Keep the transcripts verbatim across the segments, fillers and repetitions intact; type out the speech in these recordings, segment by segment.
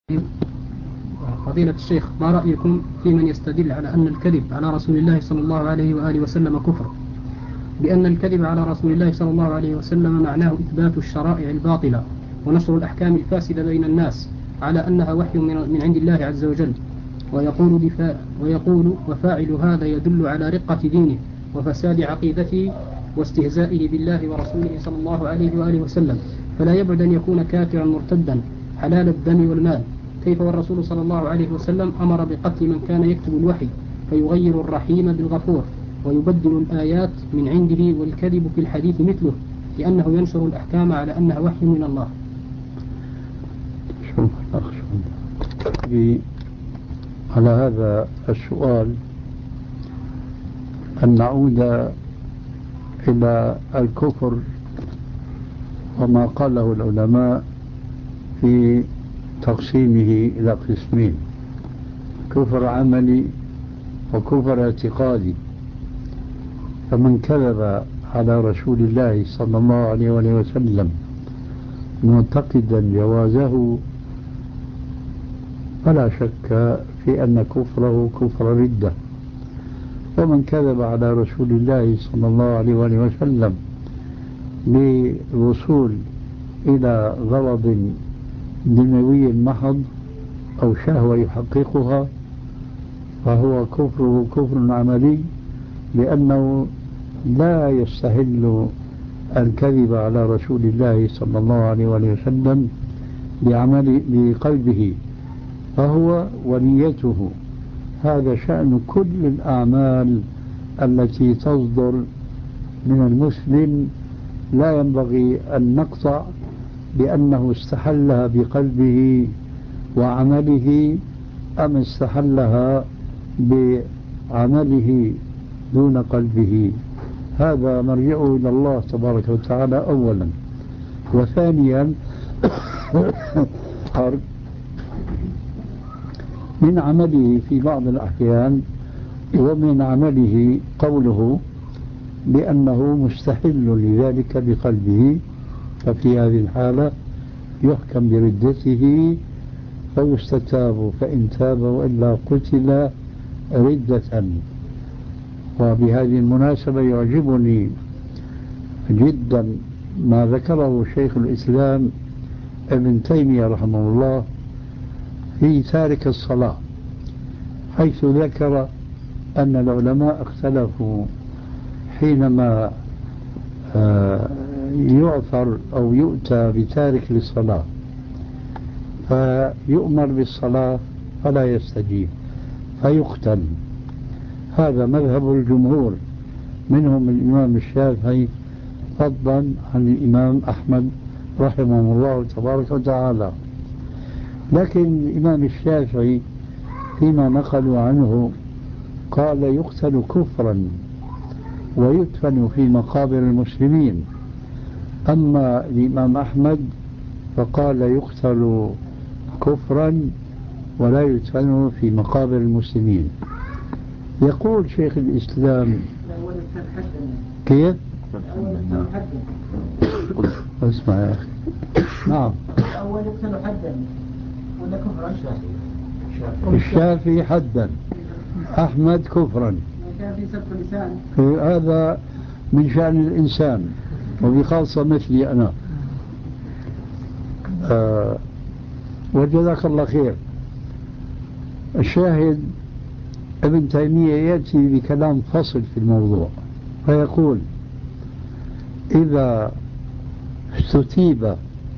فضيلة الشيخ، ما رأيكم في من يستدل على أن الكذب على رسول الله صلى الله عليه وآله وسلم كفر، بأن الكذب على رسول الله صلى الله عليه وسلم معناه إثبات الشرائع الباطلة ونشر الأحكام الفاسدة بين الناس على أنها وحي من عند الله عز وجل، ويقول, دفاع ويقول وفاعل هذا يدل على رقة دينه وفساد عقيدته واستهزائه بالله ورسوله صلى الله عليه وآله وسلم، فلا يبعد أن يكون كافرا مرتدا حلال الدم والمال. كيف والرسول صلى الله عليه وسلم أمر بقتل من كان يكتب الوحي فيغير الرحيم بالغفور ويبدل الآيات من عنده، والكذب في الحديث مثله لأنه ينشر الأحكام على أنها وحي من الله. شوف الأخ على هذا السؤال أن نعود إلى الكفر وما قاله العلماء في تقسيمه إلى قسمين: كفر عملي وكفر اعتقادي. فمن كذب على رسول الله صلى الله عليه وسلم معتقدا جوازه فلا شك في أن كفره كفر ردة. ومن كذب على رسول الله صلى الله عليه وسلم للوصول إلى غرض دنيوي محض أو شهوة يحققها فهو كفره كفر عملي، لأنه لا يستهل الكذب على رسول الله صلى الله عليه وسلم بعمل بقلبه، فهو ونيته. هذا شأن كل الأعمال التي تصدر من المسلم، لا ينبغي أن نقطع بأنه استحلها بقلبه وعمله أم استحلها بعمله دون قلبه. هذا مرجعه إلى الله تبارك وتعالى أولا. وثانيا من عمله في بعض الأحيان ومن عمله قوله بأنه مستحل لذلك بقلبه، ففي هذه الحالة يحكم بردته فيستتاب، فإن تاب وإلا قتل ردة. وبهذه المناسبة يعجبني جدا ما ذكره شيخ الإسلام ابن تيمية رحمه الله في تارك الصلاة، حيث ذكر أن العلماء اختلفوا حينما يعثر أو يؤتى بتارك للصلاة فيؤمر بالصلاة فلا يستجيب فيقتل. هذا مذهب الجمهور، منهم الإمام الشافعي فضلا عن الإمام أحمد رحمه الله تبارك وتعالى. لكن الإمام الشافعي فيما نقلوا عنه قال يقتل كفرا ويدفن في مقابر المسلمين. أما الإمام أحمد فقال يقتل كفرا ولا يدفن في مقابر المسلمين. يقول شيخ الإسلام كيف؟ اسمع يا أخي. نعم. الأول يقتل حدا ولا كفرا؟ الشافعي حدا، أحمد كفرا. الشافعي سبق لسان. هذا من شأن الإنسان وبخاصة مثلي أنا. آه وجزاك الله خير. الشاهد ابن تيمية يأتي بكلام فصل في الموضوع فيقول: إذا استتيب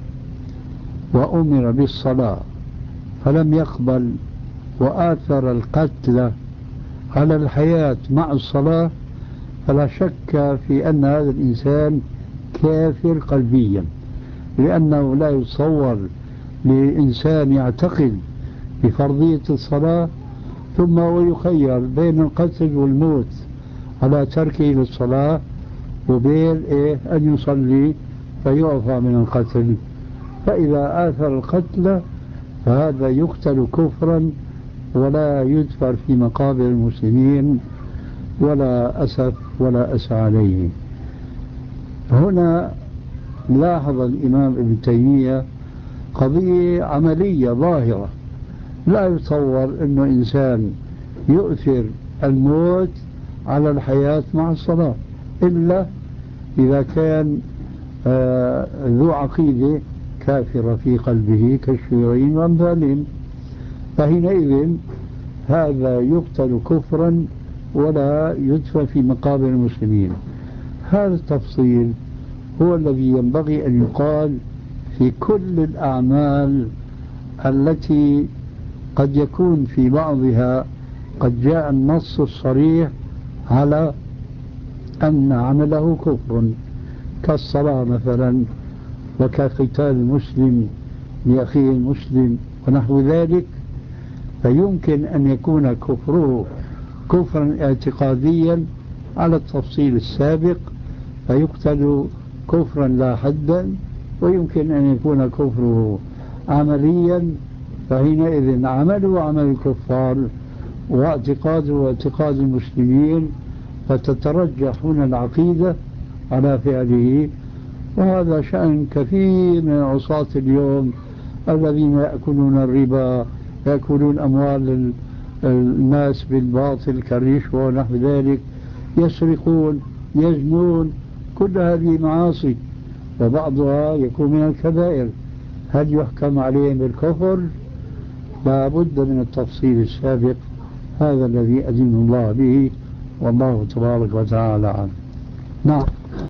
وأمر بالصلاة فلم يقبل وآثر القتل على الحياة مع الصلاة فلا شك في أن هذا الإنسان كافر قلبيا، لأنه لا يتصور لإنسان يعتقد بفرضية الصلاة ثم هو يخير بين القتل والموت على تركه للصلاة وبين إيه أن يصلي فيعفى من القتل. فإذا آثر القتل فهذا يقتل كفرا ولا يدفر في مقابر المسلمين ولا أسف ولا أسى عليه. هنا لاحظ الإمام ابن تيمية قضية عملية ظاهرة لا يتصور أنه إنسان يؤثر الموت على الحياة مع الصلاة إلا إذا كان آه ذو عقيدة كافرة في قلبه كالشيوعيين وأمثالهم، فحينئذ هذا يقتل كفرا ولا يدفن في مقابر المسلمين. هذا التفصيل هو الذي ينبغي أن يقال في كل الأعمال التي قد يكون في بعضها قد جاء النص الصريح على أن عمله كفر، كالصلاة مثلا، وكقتال المسلم لأخيه المسلم ونحو ذلك، فيمكن أن يكون كفره كفرا اعتقاديا على التفصيل السابق فيقتل كفرا لا حدا، ويمكن أن يكون كفره عمليا فحينئذ عمله عمل الكفار واعتقاده اعتقاد المسلمين، فتترجح هنا العقيدة على فعله. وهذا شأن كثير من عصاة اليوم الذين يأكلون الربا، يأكلون أموال الناس بالباطل كالرشوة ونحو ذلك، يسرقون، يزنون، كل هذه معاصي وبعضها يكون من الكبائر. هل يحكم عليهم بالكفر؟ لا بد من التفصيل السابق، هذا الذي أدين الله به والله تبارك وتعالى عنه. نعم.